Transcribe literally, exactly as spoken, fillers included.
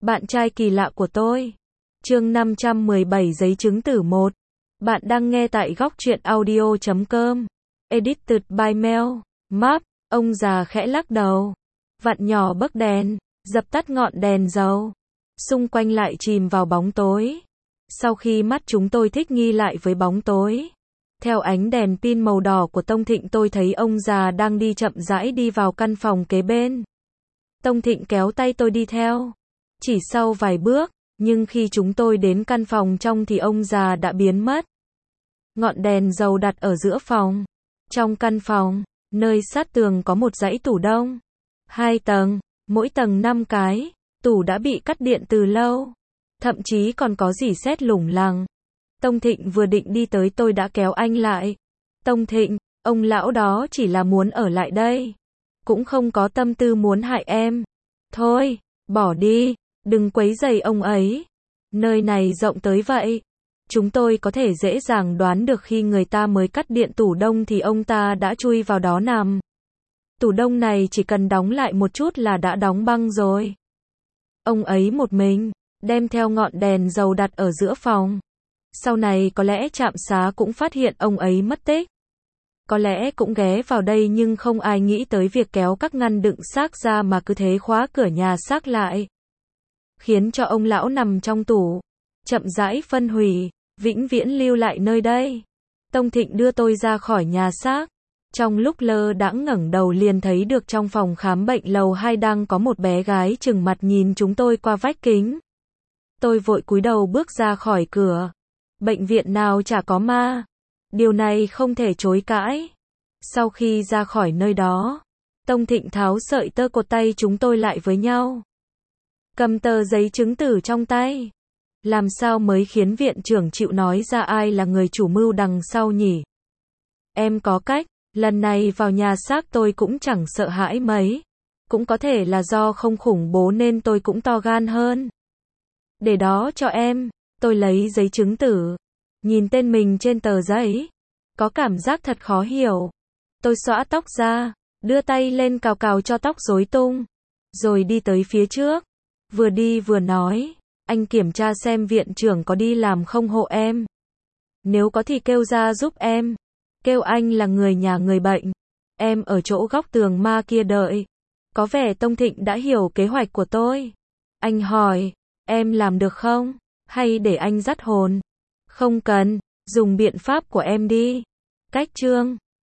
Bạn trai kỳ lạ của tôi. Chương năm trăm mười bảy giấy chứng tử một. Bạn đang nghe tại góc truyện audio chấm com. Edited by Mel. Map, ông già khẽ lắc đầu. Vặn nhỏ bấc đèn, dập tắt ngọn đèn dầu. Xung quanh lại chìm vào bóng tối. Sau khi mắt chúng tôi thích nghi lại với bóng tối, theo ánh đèn pin màu đỏ của Tông Thịnh tôi thấy ông già đang đi chậm rãi đi vào căn phòng kế bên. Tông Thịnh kéo tay tôi đi theo. Chỉ sau vài bước, nhưng khi chúng tôi đến căn phòng trong thì ông già đã biến mất. Ngọn đèn dầu đặt ở giữa phòng. Trong căn phòng, nơi sát tường có một dãy tủ đông. Hai tầng, mỗi tầng năm cái. Tủ đã bị cắt điện từ lâu. Thậm chí còn có rỉ sét lủng lẳng. Tông Thịnh vừa định đi tới tôi đã kéo anh lại. Tông Thịnh, ông lão đó chỉ là muốn ở lại đây. Cũng không có tâm tư muốn hại em. Thôi, bỏ đi, đừng quấy rầy ông ấy. Nơi này rộng tới vậy. Chúng tôi có thể dễ dàng đoán được khi người ta mới cắt điện tủ đông thì ông ta đã chui vào đó nằm. Tủ đông này chỉ cần đóng lại một chút là đã đóng băng rồi. Ông ấy một mình, đem theo ngọn đèn dầu đặt ở giữa phòng. Sau này có lẽ trạm xá cũng phát hiện ông ấy mất tích. Có lẽ cũng ghé vào đây nhưng không ai nghĩ tới việc kéo các ngăn đựng xác ra mà cứ thế khóa cửa nhà xác lại. Khiến cho ông lão nằm trong tủ, chậm rãi phân hủy, vĩnh viễn lưu lại nơi đây. Tông Thịnh đưa tôi ra khỏi nhà xác. Trong lúc lơ đãng ngẩng đầu liền thấy được trong phòng khám bệnh lầu hai đang có một bé gái trừng mặt nhìn chúng tôi qua vách kính. Tôi vội cúi đầu bước ra khỏi cửa. Bệnh viện nào chả có ma. Điều này không thể chối cãi. Sau khi ra khỏi nơi đó, Tông Thịnh tháo sợi tơ cột tay chúng tôi lại với nhau. Cầm tờ giấy chứng tử trong tay. Làm sao mới khiến viện trưởng chịu nói ra ai là người chủ mưu đằng sau nhỉ? Em có cách, lần này vào nhà xác tôi cũng chẳng sợ hãi mấy. Cũng có thể là do không khủng bố nên tôi cũng to gan hơn. Để đó cho em, tôi lấy giấy chứng tử. Nhìn tên mình trên tờ giấy, có cảm giác thật khó hiểu. Tôi xõa tóc ra, đưa tay lên cào cào cho tóc rối tung, rồi đi tới phía trước. Vừa đi vừa nói, anh kiểm tra xem viện trưởng có đi làm không hộ em. Nếu có thì kêu ra giúp em. Kêu anh là người nhà người bệnh. Em ở chỗ góc tường ma kia đợi. Có vẻ Tông Thịnh đã hiểu kế hoạch của tôi. Anh hỏi, em làm được không? Hay để anh dắt hồn? Không cần, dùng biện pháp của em đi. Cách chương